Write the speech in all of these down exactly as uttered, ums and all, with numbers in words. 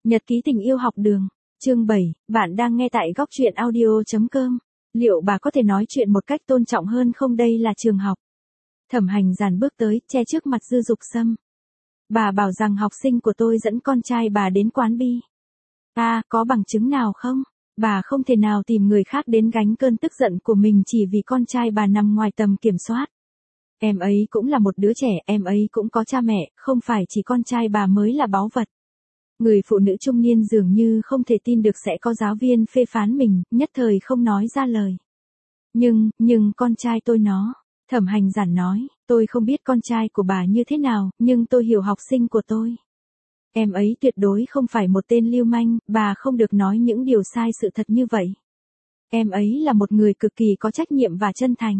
Nhật ký tình yêu học đường. Chương bảy, bạn đang nghe tại góc truyện audio chấm com. Liệu bà có thể nói chuyện một cách tôn trọng hơn không, đây là trường học. Thẩm Hành Giản bước tới, che trước mặt Dư Dục Sâm. Bà bảo rằng học sinh của tôi dẫn con trai bà đến quán bi. À, có bằng chứng nào không? Bà không thể nào tìm người khác đến gánh cơn tức giận của mình chỉ vì con trai bà nằm ngoài tầm kiểm soát. Em ấy cũng là một đứa trẻ, em ấy cũng có cha mẹ, không phải chỉ con trai bà mới là báu vật. Người phụ nữ trung niên dường như không thể tin được sẽ có giáo viên phê phán mình, nhất thời không nói ra lời. Nhưng, nhưng con trai tôi nó, Thẩm Hành Giản nói, tôi không biết con trai của bà như thế nào, nhưng tôi hiểu học sinh của tôi. Em ấy tuyệt đối không phải một tên lưu manh, bà không được nói những điều sai sự thật như vậy. Em ấy là một người cực kỳ có trách nhiệm và chân thành.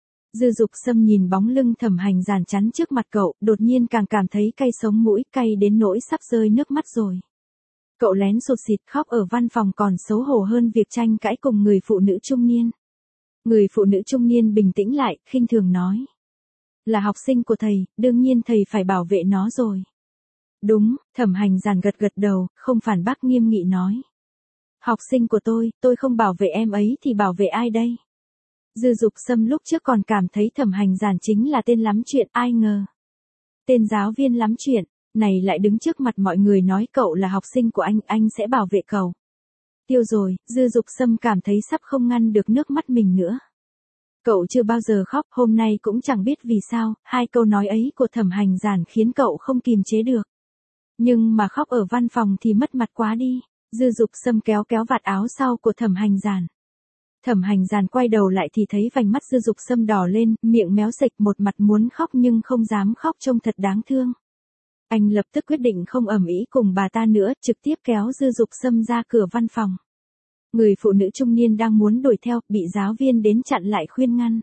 Dư Dục Sâm nhìn bóng lưng Thẩm Hành Giản chắn trước mặt cậu, đột nhiên càng cảm thấy cay sống mũi, cay đến nỗi sắp rơi nước mắt rồi. Cậu lén sụt sịt khóc ở văn phòng còn xấu hổ hơn việc tranh cãi cùng người phụ nữ trung niên. Người phụ nữ trung niên bình tĩnh lại, khinh thường nói. Là học sinh của thầy, đương nhiên thầy phải bảo vệ nó rồi. Đúng, Thẩm Hành Giản gật gật đầu, không phản bác, nghiêm nghị nói. Học sinh của tôi, tôi không bảo vệ em ấy thì bảo vệ ai đây? Dư Dục Sâm lúc trước còn cảm thấy Thẩm Hành Giản chính là tên lắm chuyện, ai ngờ. Tên giáo viên lắm chuyện, này lại đứng trước mặt mọi người nói cậu là học sinh của anh, anh sẽ bảo vệ cậu. Tiêu rồi, Dư Dục Sâm cảm thấy sắp không ngăn được nước mắt mình nữa. Cậu chưa bao giờ khóc, hôm nay cũng chẳng biết vì sao, hai câu nói ấy của Thẩm Hành Giản khiến cậu không kìm chế được. Nhưng mà khóc ở văn phòng thì mất mặt quá đi. Dư Dục Sâm kéo kéo vạt áo sau của Thẩm Hành Giản. Thẩm Hành Giản quay đầu lại thì thấy vành mắt Dư Dục Sâm đỏ lên, miệng méo sệch, một mặt muốn khóc nhưng không dám khóc, trông thật đáng thương. Anh lập tức quyết định không ầm ĩ cùng bà ta nữa, trực tiếp kéo Dư Dục Sâm ra cửa văn phòng. Người phụ nữ trung niên đang muốn đuổi theo, bị giáo viên đến chặn lại khuyên ngăn.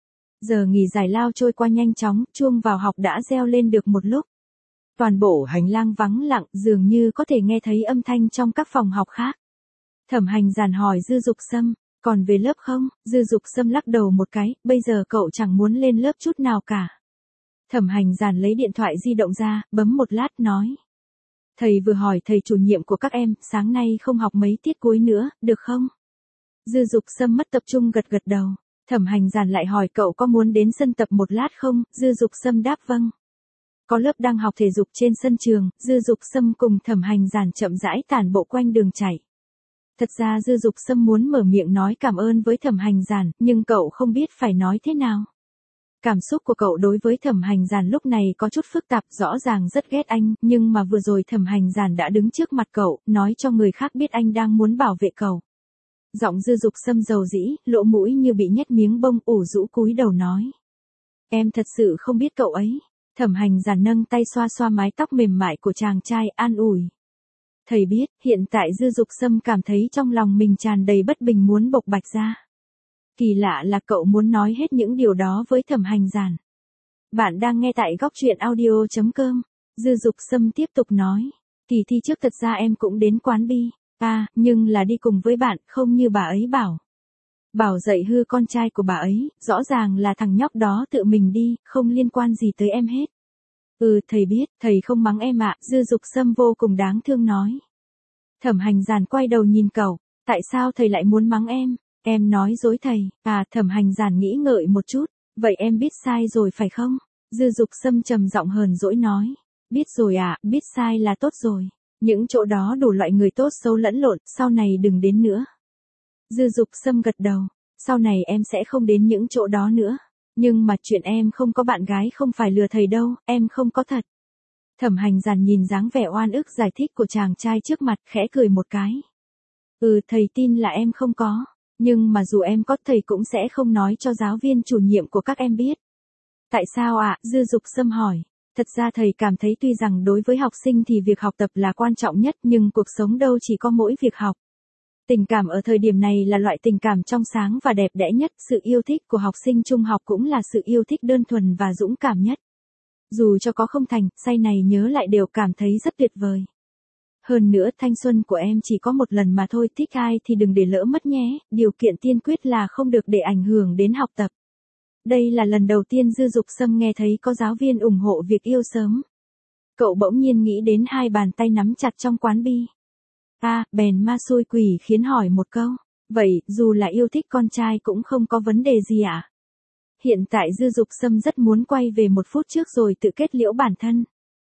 Giờ nghỉ giải lao trôi qua nhanh chóng, chuông vào học đã reo lên được một lúc. Toàn bộ hành lang vắng lặng, dường như có thể nghe thấy âm thanh trong các phòng học khác. Thẩm Hành Giản hỏi Dư Dục Sâm, còn về lớp không? Dư Dục Sâm lắc đầu một cái, bây giờ cậu chẳng muốn lên lớp chút nào cả. Thẩm Hành Giản lấy điện thoại di động ra, bấm một lát nói. Thầy vừa hỏi thầy chủ nhiệm của các em, sáng nay không học mấy tiết cuối nữa, được không? Dư Dục Sâm mất tập trung gật gật đầu. Thẩm Hành Giản lại hỏi cậu có muốn đến sân tập một lát không? Dư Dục Sâm đáp vâng. Có lớp đang học thể dục trên sân trường, Dư Dục Sâm cùng Thẩm Hành Giản chậm rãi tản bộ quanh đường chạy. Thật ra Dư Dục Sâm muốn mở miệng nói cảm ơn với Thẩm Hành Giản, nhưng cậu không biết phải nói thế nào. Cảm xúc của cậu đối với Thẩm Hành Giản lúc này có chút phức tạp, rõ ràng rất ghét anh, nhưng mà vừa rồi Thẩm Hành Giản đã đứng trước mặt cậu, nói cho người khác biết anh đang muốn bảo vệ cậu. Giọng Dư Dục Sâm dầu dĩ, lỗ mũi như bị nhét miếng bông, ủ rũ cúi đầu nói. Em thật sự không biết cậu ấy. Thẩm Hành Giản nâng tay xoa xoa mái tóc mềm mại của chàng trai, an ủi. Thầy biết, hiện tại Dư Dục Sâm cảm thấy trong lòng mình tràn đầy bất bình muốn bộc bạch ra. Kỳ lạ là cậu muốn nói hết những điều đó với Thẩm Hành Giản. Bạn đang nghe tại góc truyện audio chấm com. Dư Dục Sâm tiếp tục nói. Kỳ thi trước thật ra em cũng đến quán bi. À, nhưng là đi cùng với bạn, không như bà ấy bảo. Bảo dạy hư con trai của bà ấy, rõ ràng là thằng nhóc đó tự mình đi, không liên quan gì tới em hết. Ừ, thầy biết, thầy không mắng em ạ, Dư Dục Sâm vô cùng đáng thương nói. Thẩm Hành Giản quay đầu nhìn cậu, tại sao thầy lại muốn mắng em? Em nói dối thầy. À, Thẩm Hành Giản nghĩ ngợi một chút, vậy em biết sai rồi phải không? Dư Dục Sâm trầm giọng hờn dỗi nói. Biết rồi à, biết sai là tốt rồi. Những chỗ đó đủ loại người tốt xấu lẫn lộn, sau này đừng đến nữa. Dư Dục Sâm gật đầu, sau này em sẽ không đến những chỗ đó nữa. Nhưng mà chuyện em không có bạn gái không phải lừa thầy đâu, em không có thật. Thẩm Hành Giản nhìn dáng vẻ oan ức giải thích của chàng trai trước mặt, khẽ cười một cái. Ừ, thầy tin là em không có, nhưng mà dù em có thầy cũng sẽ không nói cho giáo viên chủ nhiệm của các em biết. Tại sao ạ? À? Dư Dục Sâm hỏi. Thật ra thầy cảm thấy tuy rằng đối với học sinh thì việc học tập là quan trọng nhất, nhưng cuộc sống đâu chỉ có mỗi việc học. Tình cảm ở thời điểm này là loại tình cảm trong sáng và đẹp đẽ nhất, sự yêu thích của học sinh trung học cũng là sự yêu thích đơn thuần và dũng cảm nhất. Dù cho có không thành, say này nhớ lại đều cảm thấy rất tuyệt vời. Hơn nữa thanh xuân của em chỉ có một lần mà thôi, thích ai thì đừng để lỡ mất nhé, điều kiện tiên quyết là không được để ảnh hưởng đến học tập. Đây là lần đầu tiên Dư Dục Sâm nghe thấy có giáo viên ủng hộ việc yêu sớm. Cậu bỗng nhiên nghĩ đến hai bàn tay nắm chặt trong quán bi. A, bèn ma xui quỷ khiến hỏi một câu. Vậy, dù là yêu thích con trai cũng không có vấn đề gì ạ? À? Hiện tại Dư Dục Sâm rất muốn quay về một phút trước rồi tự kết liễu bản thân.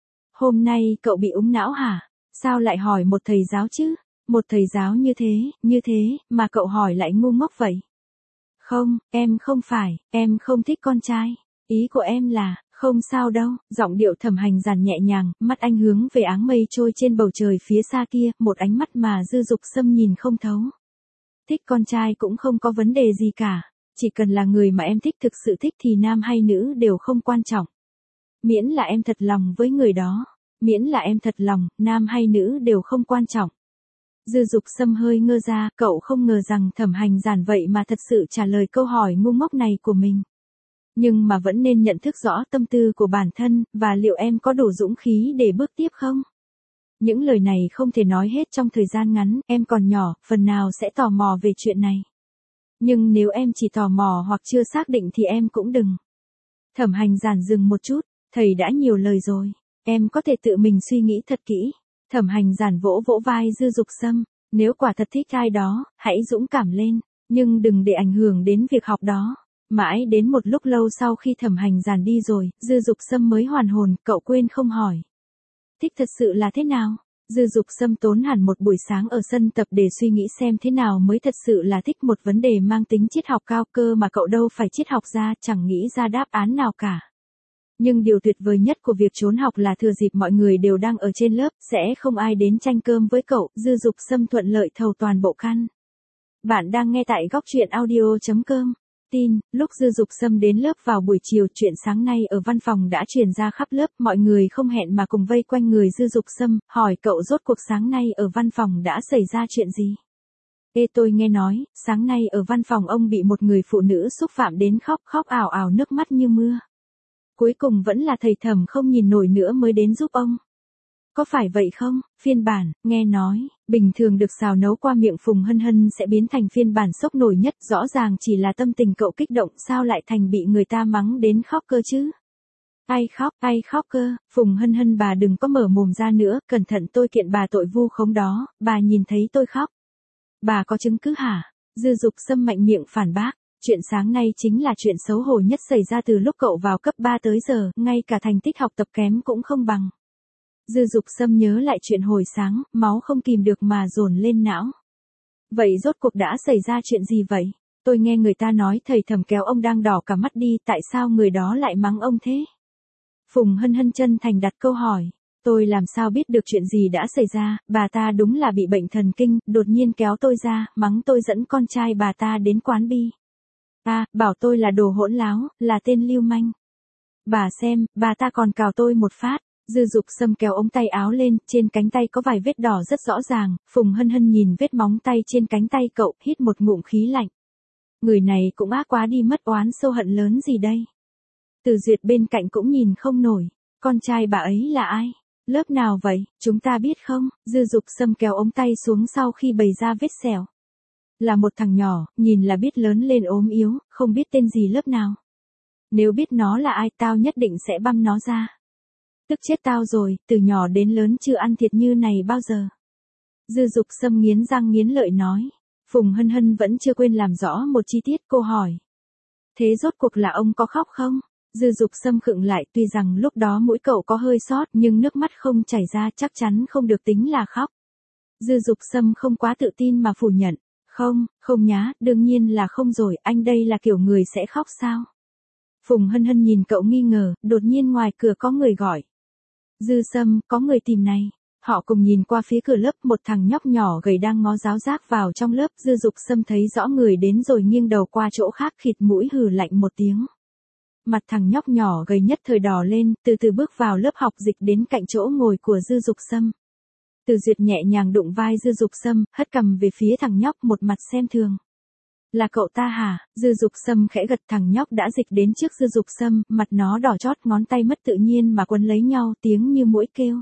Hôm nay cậu bị úng não hả? Sao lại hỏi một thầy giáo chứ? Một thầy giáo như thế, như thế, mà cậu hỏi lại ngu ngốc vậy? Không, em không phải, em không thích con trai. Ý của em là, không sao đâu, giọng điệu Thẩm Hành Giản nhẹ nhàng, mắt anh hướng về áng mây trôi trên bầu trời phía xa kia, một ánh mắt mà Dư Dục Sâm nhìn không thấu. Thích con trai cũng không có vấn đề gì cả, chỉ cần là người mà em thích thực sự thích thì nam hay nữ đều không quan trọng. Miễn là em thật lòng với người đó, miễn là em thật lòng, nam hay nữ đều không quan trọng. Dư Dục Sâm hơi ngơ ra, cậu không ngờ rằng Thẩm Hành Giản vậy mà thật sự trả lời câu hỏi ngu ngốc này của mình. Nhưng mà vẫn nên nhận thức rõ tâm tư của bản thân, và liệu em có đủ dũng khí để bước tiếp không? Những lời này không thể nói hết trong thời gian ngắn, em còn nhỏ, phần nào sẽ tò mò về chuyện này. Nhưng nếu em chỉ tò mò hoặc chưa xác định thì em cũng đừng. Thẩm Hành Giản dừng một chút, thầy đã nhiều lời rồi, em có thể tự mình suy nghĩ thật kỹ. Thẩm Hành Giản vỗ vỗ vai Dư Dục Sâm, nếu quả thật thích ai đó, hãy dũng cảm lên, nhưng đừng để ảnh hưởng đến việc học đó. Mãi đến một lúc lâu sau khi Thẩm Hành Giản đi rồi, Dư Dục Sâm mới hoàn hồn, cậu quên không hỏi. Thích thật sự là thế nào? Dư Dục Sâm tốn hẳn một buổi sáng ở sân tập để suy nghĩ xem thế nào mới thật sự là thích, một vấn đề mang tính triết học cao cơ mà cậu đâu phải triết học gia, chẳng nghĩ ra đáp án nào cả. Nhưng điều tuyệt vời nhất của việc trốn học là thừa dịp mọi người đều đang ở trên lớp, sẽ không ai đến tranh cơm với cậu. Dư Dục Sâm thuận lợi thầu toàn bộ căn. Bạn đang nghe tại góc truyện audio chấm com. Tin, lúc Dư Dục Sâm đến lớp vào buổi chiều, chuyện sáng nay ở văn phòng đã truyền ra khắp lớp, mọi người không hẹn mà cùng vây quanh người Dư Dục Sâm, hỏi cậu rốt cuộc sáng nay ở văn phòng đã xảy ra chuyện gì. Ê, tôi nghe nói, sáng nay ở văn phòng ông bị một người phụ nữ xúc phạm đến khóc khóc ào ào nước mắt như mưa. Cuối cùng vẫn là thầy Thẩm không nhìn nổi nữa mới đến giúp ông. Có phải vậy không? Phiên bản, nghe nói, bình thường được xào nấu qua miệng Phùng Hân Hân sẽ biến thành phiên bản sốc nổi nhất, rõ ràng chỉ là tâm tình cậu kích động, sao lại thành bị người ta mắng đến khóc cơ chứ? Ai khóc, ai khóc cơ, Phùng Hân Hân bà đừng có mở mồm ra nữa, cẩn thận tôi kiện bà tội vu khống đó, bà nhìn thấy tôi khóc. Bà có chứng cứ hả? Dư Dục Sâm mạnh miệng phản bác. Chuyện sáng nay chính là chuyện xấu hổ nhất xảy ra từ lúc cậu vào cấp ba tới giờ, ngay cả thành tích học tập kém cũng không bằng. Dư Dục Sâm nhớ lại chuyện hồi sáng, máu không kìm được mà dồn lên não. Vậy rốt cuộc đã xảy ra chuyện gì vậy? Tôi nghe người ta nói thầy Thẩm kéo ông đang đỏ cả mắt đi, tại sao người đó lại mắng ông thế? Phùng Hân Hân chân thành đặt câu hỏi. Tôi làm sao biết được chuyện gì đã xảy ra, bà ta đúng là bị bệnh thần kinh, đột nhiên kéo tôi ra, mắng tôi dẫn con trai bà ta đến quán bi. À, bảo tôi là đồ hỗn láo, là tên lưu manh. Bà xem, bà ta còn cào tôi một phát. Dư Dục Sâm kéo ống tay áo lên, trên cánh tay có vài vết đỏ rất rõ ràng, Phùng Hân Hân nhìn vết móng tay trên cánh tay cậu, hít một ngụm khí lạnh. Người này cũng ác quá đi, mất oán sâu hận lớn gì đây. Từ Duyệt bên cạnh cũng nhìn không nổi, con trai bà ấy là ai? Lớp nào vậy, chúng ta biết không? Dư Dục Sâm kéo ống tay xuống sau khi bày ra vết sẹo. Là một thằng nhỏ, nhìn là biết lớn lên ốm yếu, không biết tên gì lớp nào. Nếu biết nó là ai tao nhất định sẽ băm nó ra. Tức chết tao rồi, từ nhỏ đến lớn chưa ăn thiệt như này bao giờ. Dư Dục Sâm nghiến răng nghiến lợi nói. Phùng Hân Hân vẫn chưa quên làm rõ một chi tiết, cô hỏi. Thế rốt cuộc là ông có khóc không? Dư Dục Sâm khựng lại, tuy rằng lúc đó mũi cậu có hơi sót nhưng nước mắt không chảy ra, chắc chắn không được tính là khóc. Dư Dục Sâm không quá tự tin mà phủ nhận. Không, không nhá, đương nhiên là không rồi, anh đây là kiểu người sẽ khóc sao? Phùng Hân Hân nhìn cậu nghi ngờ, đột nhiên ngoài cửa có người gọi. Dư Sâm, có người tìm này. Họ cùng nhìn qua phía cửa lớp, một thằng nhóc nhỏ gầy đang ngó giáo giác vào trong lớp. Dư Dục Sâm thấy rõ người đến rồi nghiêng đầu qua chỗ khác, khịt mũi hừ lạnh một tiếng. Mặt thằng nhóc nhỏ gầy nhất thời đỏ lên, từ từ bước vào lớp học, dịch đến cạnh chỗ ngồi của Dư Dục Sâm. Từ Duyệt nhẹ nhàng đụng vai Dư Dục Sâm, hất cằm về phía thằng nhóc, một mặt xem thường. Là cậu ta hả? Dư Dục Sâm khẽ gật, thằng nhóc đã dịch đến trước Dư Dục Sâm, mặt nó đỏ chót, ngón tay mất tự nhiên mà quấn lấy nhau, tiếng như mũi kêu.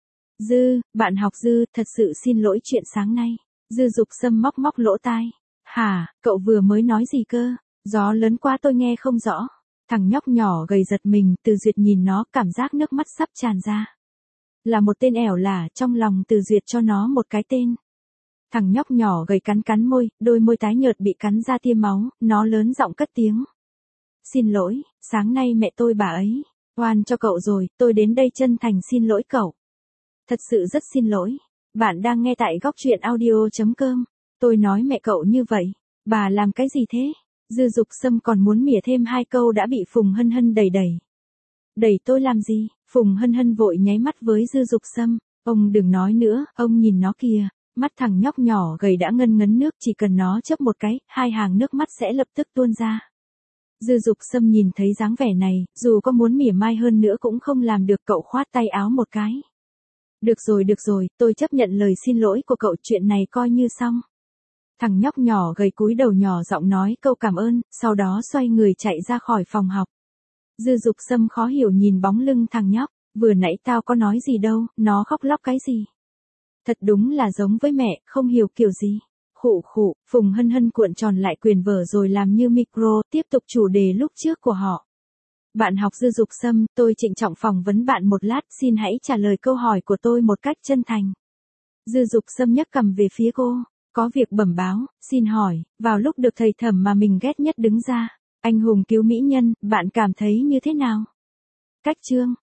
Dư, bạn học Dư, thật sự xin lỗi chuyện sáng nay. Dư Dục Sâm móc móc lỗ tai. Hả, cậu vừa mới nói gì cơ? Gió lớn quá tôi nghe không rõ. Thằng nhóc nhỏ gầy giật mình, Từ Duyệt nhìn nó, cảm giác nước mắt sắp tràn ra. Là một tên ẻo lả, trong lòng Từ Duyệt cho nó một cái tên. Thằng nhóc nhỏ gầy cắn cắn môi, đôi môi tái nhợt bị cắn ra tia máu, nó lớn giọng cất tiếng. Xin lỗi, sáng nay mẹ tôi bà ấy, oan cho cậu rồi, tôi đến đây chân thành xin lỗi cậu. Thật sự rất xin lỗi. Bạn đang nghe tại góc truyện audio.com. Tôi nói mẹ cậu như vậy, bà làm cái gì thế? Dư Dục Sâm còn muốn mỉa thêm hai câu đã bị Phùng Hân Hân đẩy đẩy. Đẩy tôi làm gì? Phùng Hân Hân vội nháy mắt với Dư Dục Sâm. Ông đừng nói nữa, ông nhìn nó kìa. Mắt thằng nhóc nhỏ gầy đã ngân ngấn nước, chỉ cần nó chớp một cái, hai hàng nước mắt sẽ lập tức tuôn ra. Dư Dục Sâm nhìn thấy dáng vẻ này, dù có muốn mỉa mai hơn nữa cũng không làm được, cậu khoát tay áo một cái. Được rồi được rồi, tôi chấp nhận lời xin lỗi của cậu, chuyện này coi như xong. Thằng nhóc nhỏ gầy cúi đầu nhỏ giọng nói câu cảm ơn, sau đó xoay người chạy ra khỏi phòng học. Dư Dục Sâm khó hiểu nhìn bóng lưng thằng nhóc, vừa nãy tao có nói gì đâu, nó khóc lóc cái gì? Thật đúng là giống với mẹ, không hiểu kiểu gì. Khụ khụ, Phùng Hân Hân cuộn tròn lại quyền vở rồi làm như micro, tiếp tục chủ đề lúc trước của họ. Bạn học Dư Dục Sâm, tôi trịnh trọng phỏng vấn bạn một lát, xin hãy trả lời câu hỏi của tôi một cách chân thành. Dư Dục Sâm nhấc cằm về phía cô, có việc bẩm báo, xin hỏi, vào lúc được thầy Thẩm mà mình ghét nhất đứng ra, anh hùng cứu mỹ nhân, bạn cảm thấy như thế nào? Cách chương,